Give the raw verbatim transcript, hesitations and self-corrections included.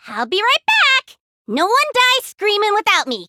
I'll be right back. No one dies screaming without me.